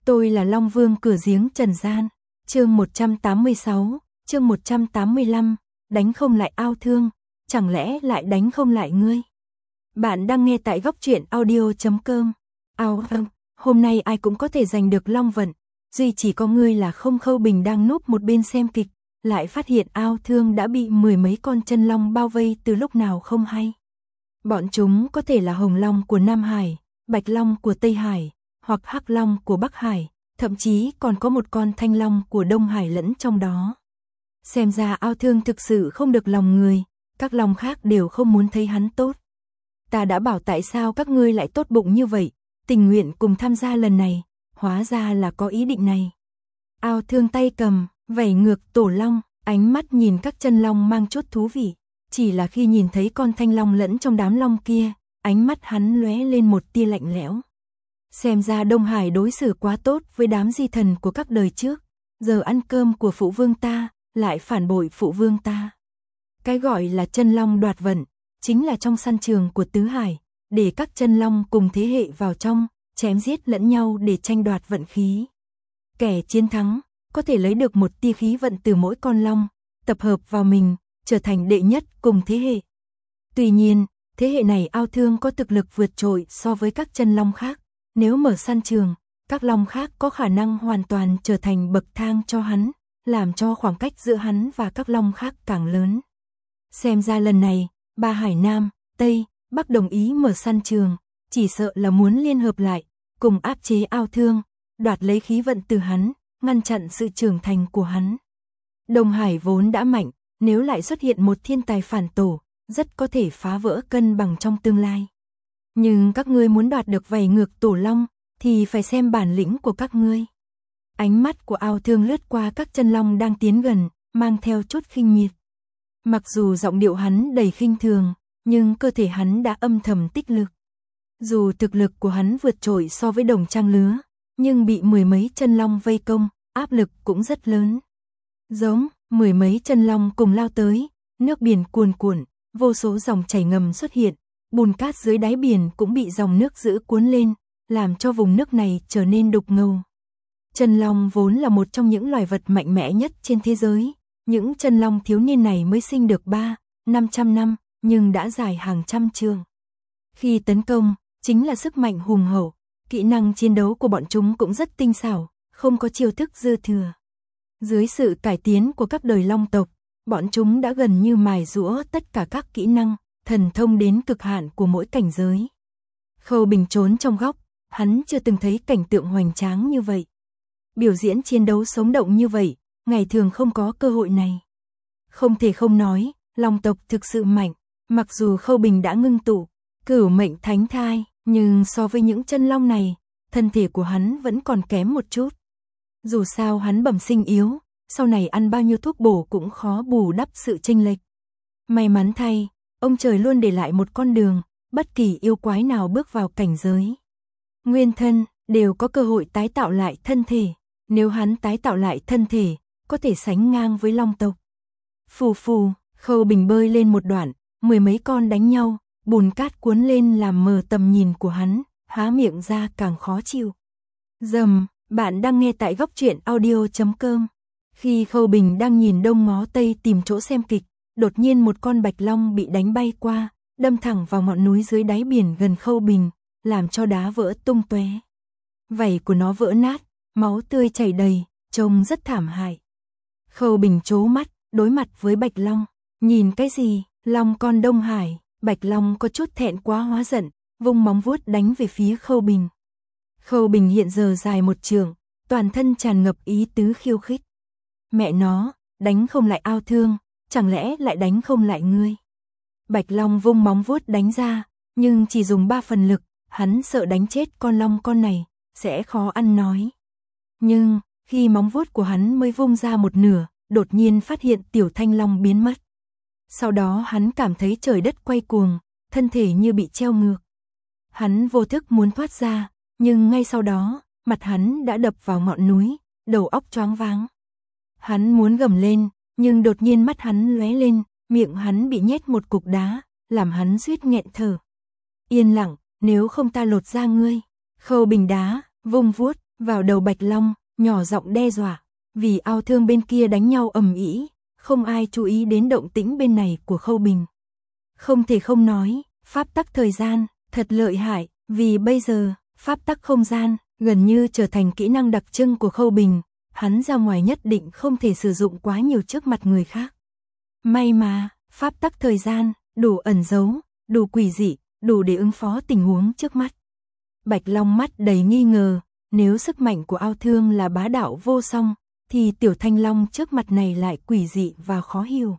Tôi là Long Vương cửa giếng trần gian. Chương 186, chương 185, đánh không lại ao thương, chẳng lẽ lại đánh không lại ngươi? Bạn đang nghe tại góc truyện audio.com. Hôm nay ai cũng có thể giành được Long vận, duy chỉ có ngươi là không. Khâu Bình đang núp một bên xem kịch, lại phát hiện ao thương đã bị mười mấy con chân long bao vây từ lúc nào không hay. Bọn chúng có thể là hồng long của Nam Hải, bạch long của Tây Hải, hoặc hắc long của Bắc Hải, thậm chí còn có một con thanh long của Đông Hải lẫn trong đó. Xem ra ao thương thực sự không được lòng người, các long khác đều không muốn thấy hắn tốt. Ta đã bảo tại sao các ngươi lại tốt bụng như vậy, tình nguyện cùng tham gia lần này, hóa ra là có ý định này. Ao thương tay cầm, vẩy ngược tổ long, ánh mắt nhìn các chân long mang chút thú vị, chỉ là khi nhìn thấy con thanh long lẫn trong đám long kia, ánh mắt hắn lóe lên một tia lạnh lẽo. Xem ra Đông Hải đối xử quá tốt với đám di thần của các đời trước, giờ ăn cơm của phụ vương ta, lại phản bội phụ vương ta. Cái gọi là chân long đoạt vận, chính là trong săn trường của Tứ Hải, để các chân long cùng thế hệ vào trong, chém giết lẫn nhau để tranh đoạt vận khí. Kẻ chiến thắng, có thể lấy được một tia khí vận từ mỗi con long, tập hợp vào mình, trở thành đệ nhất cùng thế hệ. Tuy nhiên, thế hệ này ao thương có thực lực vượt trội so với các chân long khác. Nếu mở săn trường, các long khác có khả năng hoàn toàn trở thành bậc thang cho hắn, làm cho khoảng cách giữa hắn và các long khác càng lớn. Xem ra lần này, ba hải Nam, Tây, Bắc đồng ý mở săn trường, chỉ sợ là muốn liên hợp lại, cùng áp chế ao thương, đoạt lấy khí vận từ hắn, ngăn chặn sự trưởng thành của hắn. Đông Hải vốn đã mạnh, nếu lại xuất hiện một thiên tài phản tổ, rất có thể phá vỡ cân bằng trong tương lai. Nhưng các ngươi muốn đoạt được vảy ngược tổ long, thì phải xem bản lĩnh của các ngươi. Ánh mắt của ao thương lướt qua các chân long đang tiến gần, mang theo chút khinh miệt. Mặc dù giọng điệu hắn đầy khinh thường, nhưng cơ thể hắn đã âm thầm tích lực. Dù thực lực của hắn vượt trội so với đồng trang lứa, nhưng bị mười mấy chân long vây công, áp lực cũng rất lớn. Giống, mười mấy chân long cùng lao tới, nước biển cuồn cuộn, vô số dòng chảy ngầm xuất hiện. Bùn cát dưới đáy biển cũng bị dòng nước dữ cuốn lên, làm cho vùng nước này trở nên đục ngầu. Chân long vốn là một trong những loài vật mạnh mẽ nhất trên thế giới. Những chân long thiếu niên này mới sinh được 300-500 năm, nhưng đã dài hàng trăm trường. Khi tấn công, chính là sức mạnh hùng hậu, kỹ năng chiến đấu của bọn chúng cũng rất tinh xảo, không có chiêu thức dư thừa. Dưới sự cải tiến của các đời long tộc, bọn chúng đã gần như mài giũa tất cả các kỹ năng, thần thông đến cực hạn của mỗi cảnh giới. Khâu Bình trốn trong góc, hắn chưa từng thấy cảnh tượng hoành tráng như vậy. Biểu diễn chiến đấu sống động như vậy, ngày thường không có cơ hội này. Không thể không nói, long tộc thực sự mạnh, mặc dù Khâu Bình đã ngưng tụ cửu mệnh thánh thai, nhưng so với những chân long này, thân thể của hắn vẫn còn kém một chút. Dù sao hắn bẩm sinh yếu, sau này ăn bao nhiêu thuốc bổ cũng khó bù đắp sự chênh lệch. May mắn thay, ông trời luôn để lại một con đường, bất kỳ yêu quái nào bước vào cảnh giới nguyên thân, đều có cơ hội tái tạo lại thân thể. Nếu hắn tái tạo lại thân thể, có thể sánh ngang với long tộc. Phù phù, Khâu Bình bơi lên một đoạn, mười mấy con đánh nhau, bùn cát cuốn lên làm mờ tầm nhìn của hắn, há miệng ra càng khó chịu. Dầm, bạn đang nghe tại góc truyện audio.com. Khi Khâu Bình đang nhìn đông ngó tây tìm chỗ xem kịch, đột nhiên một con bạch long bị đánh bay qua, đâm thẳng vào ngọn núi dưới đáy biển gần Khâu Bình, làm cho đá vỡ tung tóe. Vảy của nó vỡ nát, máu tươi chảy đầy, trông rất thảm hại. Khâu Bình trố mắt, đối mặt với bạch long. Nhìn cái gì? Long con Đông Hải. Bạch long có chút thẹn quá hóa giận, vung móng vuốt đánh về phía Khâu Bình. Khâu Bình hiện giờ dài một trượng, toàn thân tràn ngập ý tứ khiêu khích. Mẹ nó, đánh không lại ao thương, chẳng lẽ lại đánh không lại ngươi? Bạch long vung móng vuốt đánh ra, nhưng chỉ dùng 3 phần lực, hắn sợ đánh chết con long con này, sẽ khó ăn nói. Nhưng, khi móng vuốt của hắn mới vung ra một nửa, đột nhiên phát hiện tiểu thanh long biến mất. Sau đó hắn cảm thấy trời đất quay cuồng, thân thể như bị treo ngược. Hắn vô thức muốn thoát ra, nhưng ngay sau đó, mặt hắn đã đập vào ngọn núi, đầu óc choáng váng. Hắn muốn gầm lên, nhưng đột nhiên mắt hắn lóe lên, miệng hắn bị nhét một cục đá, làm hắn suýt nghẹn thở. Yên lặng, nếu không ta lột da ngươi. Khâu Bình đá, vung vuốt, vào đầu Bạch Long, nhỏ giọng đe dọa, vì ao thương bên kia đánh nhau ầm ĩ, không ai chú ý đến động tĩnh bên này của Khâu Bình. Không thể không nói, pháp tắc thời gian, thật lợi hại, vì bây giờ, pháp tắc không gian, gần như trở thành kỹ năng đặc trưng của Khâu Bình, hắn ra ngoài nhất định không thể sử dụng quá nhiều trước mặt người khác. May mà, pháp tắc thời gian, đủ ẩn giấu, đủ quỷ dị, đủ để ứng phó tình huống trước mắt. Bạch Long mắt đầy nghi ngờ, nếu sức mạnh của ao thương là bá đạo vô song, thì Tiểu Thanh Long trước mặt này lại quỷ dị và khó hiểu.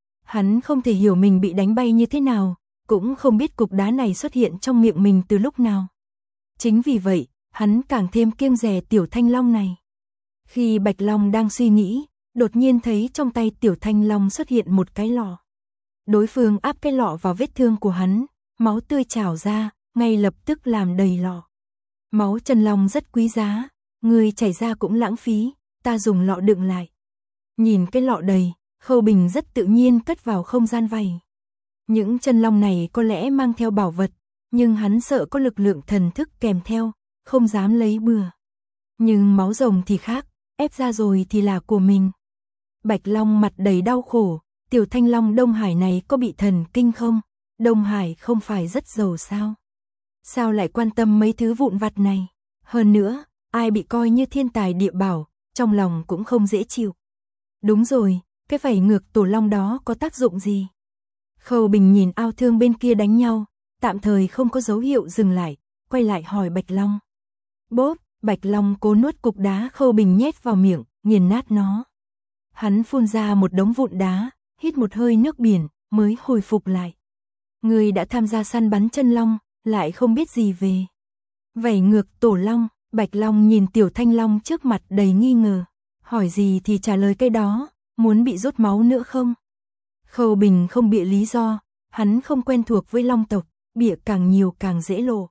Hắn không thể hiểu mình bị đánh bay như thế nào, cũng không biết cục đá này xuất hiện trong miệng mình từ lúc nào. Chính vì vậy, hắn càng thêm kiêng dè Tiểu Thanh Long này. Khi Bạch Long đang suy nghĩ, đột nhiên thấy trong tay Tiểu Thanh Long xuất hiện một cái lọ. Đối phương áp cái lọ vào vết thương của hắn, máu tươi trào ra, ngay lập tức làm đầy lọ. Máu chân long rất quý giá, người chảy ra cũng lãng phí, ta dùng lọ đựng lại. Nhìn cái lọ đầy, Khâu Bình rất tự nhiên cất vào không gian vầy. Những chân long này có lẽ mang theo bảo vật, nhưng hắn sợ có lực lượng thần thức kèm theo, không dám lấy bừa. Nhưng máu rồng thì khác, ép ra rồi thì là của mình. Bạch Long mặt đầy đau khổ, Tiểu Thanh Long Đông Hải này có bị thần kinh không? Đông Hải không phải rất giàu sao? Sao lại quan tâm mấy thứ vụn vặt này? Hơn nữa, ai bị coi như thiên tài địa bảo, trong lòng cũng không dễ chịu. Đúng rồi, cái vảy ngược tổ long đó có tác dụng gì? Khâu Bình nhìn ao thương bên kia đánh nhau, tạm thời không có dấu hiệu dừng lại, quay lại hỏi Bạch Long. Bốp, Bạch Long cố nuốt cục đá Khâu Bình nhét vào miệng, nghiền nát nó. Hắn phun ra một đống vụn đá, hít một hơi nước biển, mới hồi phục lại. Người đã tham gia săn bắn chân long, lại không biết gì về vảy ngược tổ long. Bạch Long nhìn Tiểu Thanh Long trước mặt đầy nghi ngờ, hỏi gì thì trả lời cái đó, muốn bị rút máu nữa không? Khâu Bình không bịa lý do, hắn không quen thuộc với long tộc, bịa càng nhiều càng dễ lộ.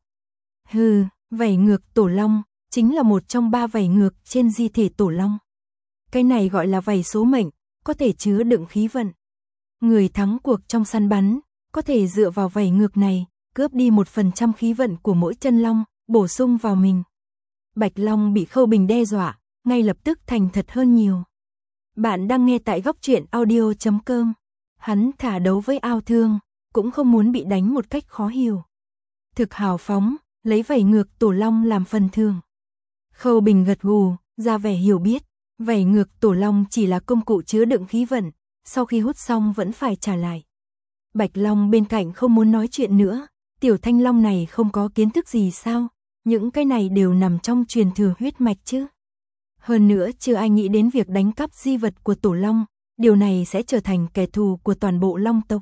Hừ, vảy ngược tổ long, chính là một trong 3 vảy ngược trên di thể tổ long. Cái này gọi là vảy số mệnh, có thể chứa đựng khí vận. Người thắng cuộc trong săn bắn, có thể dựa vào vảy ngược này, cướp đi 1% khí vận của mỗi chân long, bổ sung vào mình. Bạch Long bị Khâu Bình đe dọa, ngay lập tức thành thật hơn nhiều. Bạn đang nghe tại Góc Truyện Audio.com. Hắn thả đấu với ao thương, cũng không muốn bị đánh một cách khó hiểu. Thực hào phóng, lấy vảy ngược tổ long làm phần thưởng. Khâu Bình gật gù, ra vẻ hiểu biết, vảy ngược tổ long chỉ là công cụ chứa đựng khí vận, sau khi hút xong vẫn phải trả lại. Bạch Long bên cạnh không muốn nói chuyện nữa, Tiểu Thanh Long này không có kiến thức gì sao? Những cái này đều nằm trong truyền thừa huyết mạch chứ. Hơn nữa chưa ai nghĩ đến việc đánh cắp di vật của tổ long, điều này sẽ trở thành kẻ thù của toàn bộ long tộc.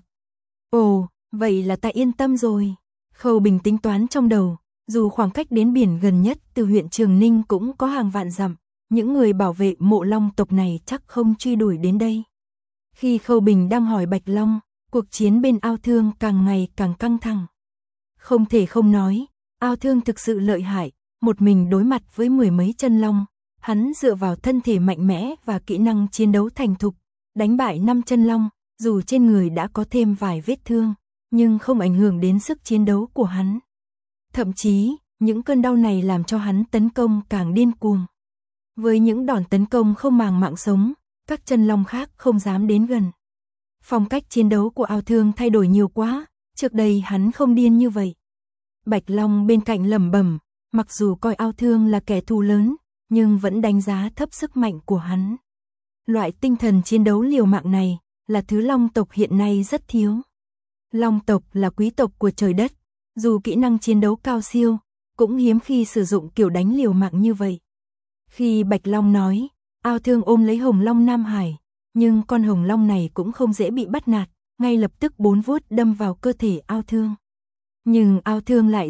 Ồ, vậy là ta yên tâm rồi. Khâu Bình tính toán trong đầu, dù khoảng cách đến biển gần nhất từ huyện Trường Ninh cũng có hàng vạn dặm, những người bảo vệ mộ long tộc này chắc không truy đuổi đến đây. Khi Khâu Bình đang hỏi Bạch Long, cuộc chiến bên ao thương càng ngày càng căng thẳng. Không thể không nói, ao thương thực sự lợi hại, một mình đối mặt với 10 mấy chân long, hắn dựa vào thân thể mạnh mẽ và kỹ năng chiến đấu thành thục, đánh bại 5 chân long, dù trên người đã có thêm vài vết thương, nhưng không ảnh hưởng đến sức chiến đấu của hắn. Thậm chí, những cơn đau này làm cho hắn tấn công càng điên cuồng. Với những đòn tấn công không màng mạng sống, các chân long khác không dám đến gần. Phong cách chiến đấu của ao thương thay đổi nhiều quá, trước đây hắn không điên như vậy. Bạch Long bên cạnh lẩm bẩm, mặc dù coi ao thương là kẻ thù lớn, nhưng vẫn đánh giá thấp sức mạnh của hắn. Loại tinh thần chiến đấu liều mạng này là thứ long tộc hiện nay rất thiếu. Long tộc là quý tộc của trời đất, dù kỹ năng chiến đấu cao siêu, cũng hiếm khi sử dụng kiểu đánh liều mạng như vậy. Khi Bạch Long nói, ao thương ôm lấy hồng long Nam Hải, nhưng con hồng long này cũng không dễ bị bắt nạt, ngay lập tức 4 vuốt đâm vào cơ thể ao thương. Nhưng ao thương lại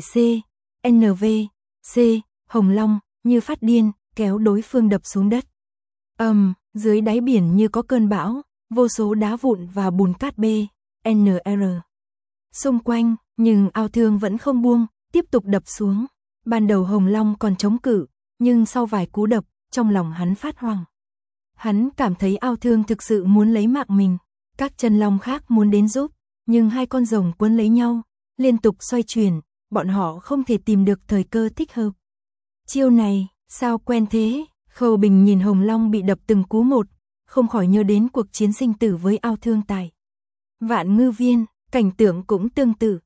hồng long, như phát điên, kéo đối phương đập xuống đất. Dưới đáy biển như có cơn bão, vô số đá vụn và bùn cát xung quanh, nhưng ao thương vẫn không buông, tiếp tục đập xuống. Ban đầu hồng long còn chống cự, nhưng sau vài cú đập, trong lòng hắn phát hoảng. Hắn cảm thấy ao thương thực sự muốn lấy mạng mình, các chân long khác muốn đến giúp, nhưng hai con rồng quấn lấy nhau, liên tục xoay chuyển, bọn họ không thể tìm được thời cơ thích hợp. Chiêu này, Sao quen thế? Khâu Bình nhìn Hồng Long bị đập từng cú một, không khỏi nhớ đến cuộc chiến sinh tử với Ao Thương tại Vạn Ngư Viên, cảnh tượng cũng tương tự.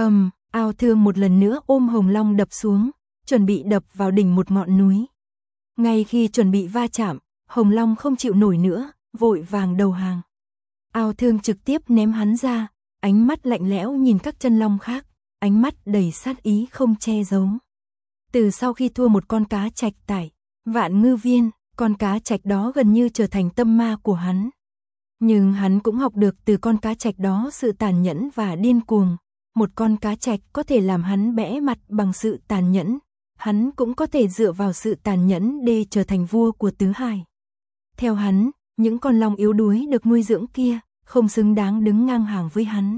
Ao Thương một lần nữa ôm Hồng Long đập xuống, chuẩn bị đập vào đỉnh một ngọn núi. Ngay khi chuẩn bị va chạm, Hồng Long không chịu nổi nữa, vội vàng đầu hàng. Ao Thương trực tiếp ném hắn ra, ánh mắt lạnh lẽo nhìn các chân long khác, ánh mắt đầy sát ý không che giấu. Từ sau khi thua một con cá trạch tại Vạn Ngư Viên, con cá trạch đó gần như trở thành tâm ma của hắn. Nhưng hắn cũng học được từ con cá trạch đó sự tàn nhẫn và điên cuồng. Một con cá trạch có thể làm hắn bẽ mặt bằng sự tàn nhẫn, hắn cũng có thể dựa vào sự tàn nhẫn để trở thành vua của tứ hải. Theo hắn, những con long yếu đuối được nuôi dưỡng kia không xứng đáng đứng ngang hàng với hắn.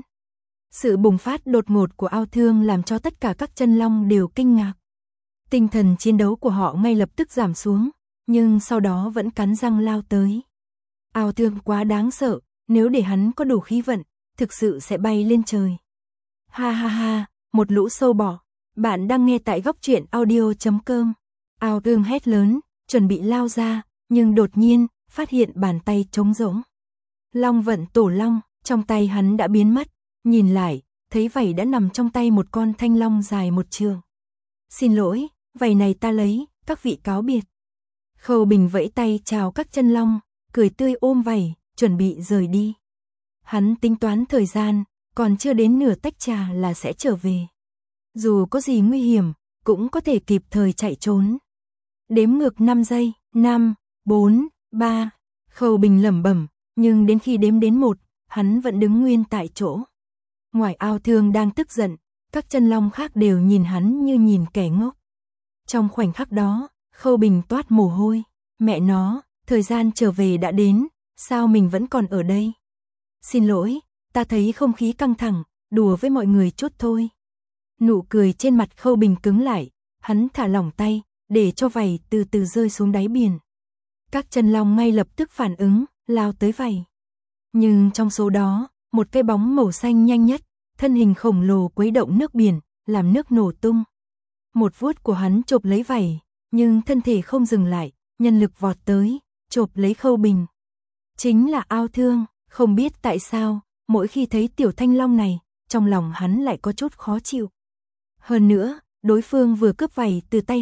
Sự bùng phát đột ngột của Ao Thương làm cho tất cả các chân long đều kinh ngạc. Tinh thần chiến đấu của họ ngay lập tức giảm xuống, nhưng sau đó vẫn cắn răng lao tới. Ao Thương quá đáng sợ, nếu để hắn có đủ khí vận, thực sự sẽ bay lên trời. Ha ha ha, một lũ sâu bọ. Bạn đang nghe tại góc truyện audio.com. Ao Thương hét lớn, chuẩn bị lao ra, nhưng đột nhiên, phát hiện bàn tay trống rỗng. Long vận tổ long, trong tay hắn đã biến mất, nhìn lại, thấy vảy đã nằm trong tay một con thanh long dài một trượng. Xin lỗi, vảy này ta lấy, các vị cáo biệt. Khâu Bình vẫy tay chào các chân long, cười tươi ôm vảy, chuẩn bị rời đi. Hắn tính toán thời gian, còn chưa đến nửa tách trà là sẽ trở về. Dù có gì nguy hiểm, cũng có thể kịp thời chạy trốn. Đếm ngược 5 giây, 5, 4, 3, Khâu Bình lẩm bẩm, nhưng đến khi đếm đến 1, hắn vẫn đứng nguyên tại chỗ. Ngoài Ao Thương đang tức giận, các chân long khác đều nhìn hắn như nhìn kẻ ngốc. Trong khoảnh khắc đó, Khâu Bình toát mồ hôi, mẹ nó, thời gian trở về đã đến, sao mình vẫn còn ở đây? Xin lỗi, ta thấy không khí căng thẳng, đùa với mọi người chút thôi. Nụ cười trên mặt Khâu Bình cứng lại, hắn thả lỏng tay, để cho vảy từ từ rơi xuống đáy biển. Các chân long ngay lập tức phản ứng, lao tới vảy. Nhưng trong số đó, một cái bóng màu xanh nhanh nhất, thân hình khổng lồ quấy động nước biển, làm nước nổ tung. Một vuốt của hắn chộp lấy vảy, nhưng thân thể không dừng lại, nhân lực vọt tới, chộp lấy Khâu Bình. Chính là Ao Thương, không biết tại sao, mỗi khi thấy tiểu thanh long này, trong lòng hắn lại có chút khó chịu. Hơn nữa, đối phương vừa cướp vảy từ tay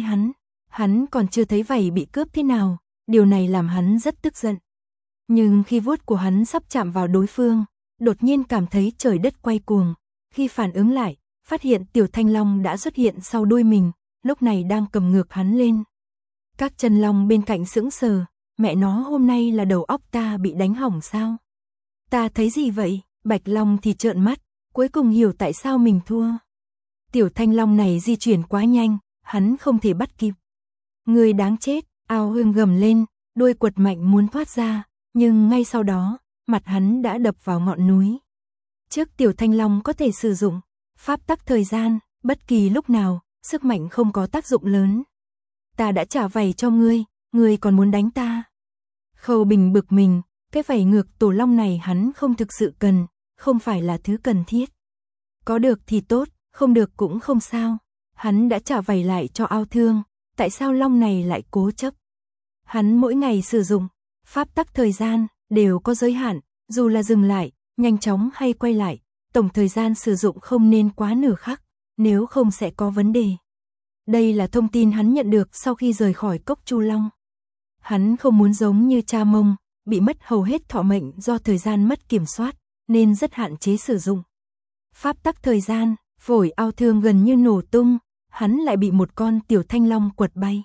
hắn còn chưa thấy vảy bị cướp thế nào, điều này làm hắn rất tức giận. Nhưng khi vuốt của hắn sắp chạm vào đối phương, đột nhiên cảm thấy trời đất quay cuồng, khi phản ứng lại, phát hiện tiểu thanh long đã xuất hiện sau đuôi mình, lúc này đang cầm ngược hắn lên. Các chân long bên cạnh sững sờ, mẹ nó hôm nay là đầu óc ta bị đánh hỏng sao? Ta thấy gì vậy? Bạch Long thì trợn mắt, cuối cùng hiểu tại sao mình thua. Tiểu thanh long này di chuyển quá nhanh, hắn không thể bắt kịp. Người đáng chết, Ao Hương gầm lên, đuôi quật mạnh muốn thoát ra, nhưng ngay sau đó, mặt hắn đã đập vào ngọn núi. Trước tiểu thanh long có thể sử dụng pháp tắc thời gian, bất kỳ lúc nào, sức mạnh không có tác dụng lớn. Ta đã trả vảy cho ngươi còn muốn đánh ta. Khâu Bình bực mình, cái vảy ngược tổ long này hắn không thực sự cần, không phải là thứ cần thiết. Có được thì tốt, không được cũng không sao. Hắn đã trả vảy lại cho Ao Thương, tại sao long này lại cố chấp? Hắn mỗi ngày sử dụng pháp tắc thời gian đều có giới hạn, dù là dừng lại, nhanh chóng hay quay lại, tổng thời gian sử dụng không nên quá nửa khắc, nếu không sẽ có vấn đề. Đây là thông tin hắn nhận được sau khi rời khỏi cốc Chu Long. Hắn không muốn giống như cha Mông, bị mất hầu hết thọ mệnh do thời gian mất kiểm soát, nên rất hạn chế sử dụng pháp tắc thời gian. Phổi Ao Thương gần như nổ tung, hắn lại bị một con tiểu thanh long quật bay.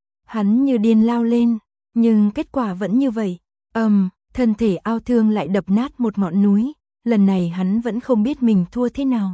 Hắn như điên lao lên, nhưng kết quả vẫn như vậy. Thân thể Ao Thương lại đập nát một ngọn núi, lần này hắn vẫn không biết mình thua thế nào.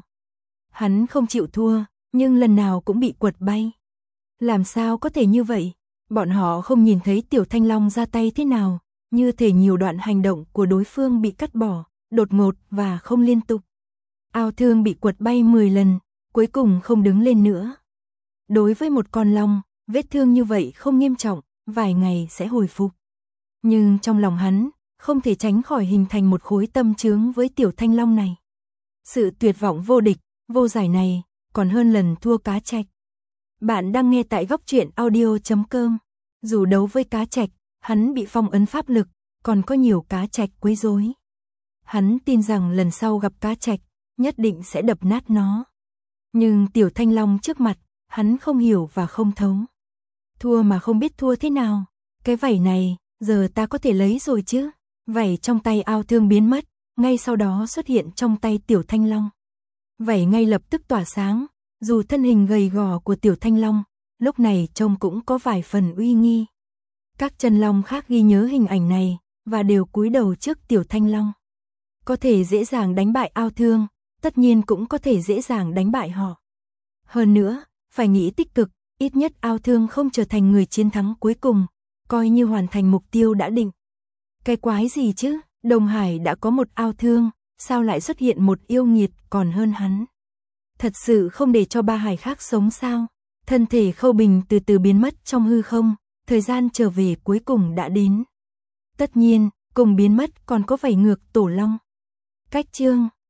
Hắn không chịu thua, nhưng lần nào cũng bị quật bay. Làm sao có thể như vậy? Bọn họ không nhìn thấy tiểu thanh long ra tay thế nào, như thể nhiều đoạn hành động của đối phương bị cắt bỏ, đột ngột và không liên tục. Ao Thương bị quật bay 10 lần, cuối cùng không đứng lên nữa. Đối với một con long, vết thương như vậy không nghiêm trọng, vài ngày sẽ hồi phục. Nhưng trong lòng hắn, không thể tránh khỏi hình thành một khối tâm chướng với tiểu thanh long này. Sự tuyệt vọng vô địch, vô giải này, còn hơn lần thua cá trạch. Bạn đang nghe tại góc truyện audio.com. Dù đấu với cá trạch, hắn bị phong ấn pháp lực, còn có nhiều cá trạch quấy rối. Hắn tin rằng lần sau gặp cá trạch, nhất định sẽ đập nát nó. Nhưng tiểu thanh long trước mặt, hắn không hiểu và không thấu. Thua mà không biết thua thế nào. Cái vảy này, giờ ta có thể lấy rồi chứ. Vảy trong tay Ao Thương biến mất, ngay sau đó xuất hiện trong tay tiểu thanh long. Vảy ngay lập tức tỏa sáng, dù thân hình gầy gò của tiểu thanh long, lúc này trông cũng có vài phần uy nghi. Các chân long khác ghi nhớ hình ảnh này, và đều cúi đầu trước tiểu thanh long. Có thể dễ dàng đánh bại Ao Thương, tất nhiên cũng có thể dễ dàng đánh bại họ. Hơn nữa, phải nghĩ tích cực, ít nhất Ao Thương không trở thành người chiến thắng cuối cùng, coi như hoàn thành mục tiêu đã định. Cái quái gì chứ, Đông Hải đã có một Ao Thương, sao lại xuất hiện một yêu nghiệt còn hơn hắn? Thật sự không để cho ba hải khác sống sao? Thân thể Khâu Bình từ từ biến mất trong hư không, thời gian trở về cuối cùng đã đến. Tất nhiên, cùng biến mất còn có vảy ngược tổ long. Cách chương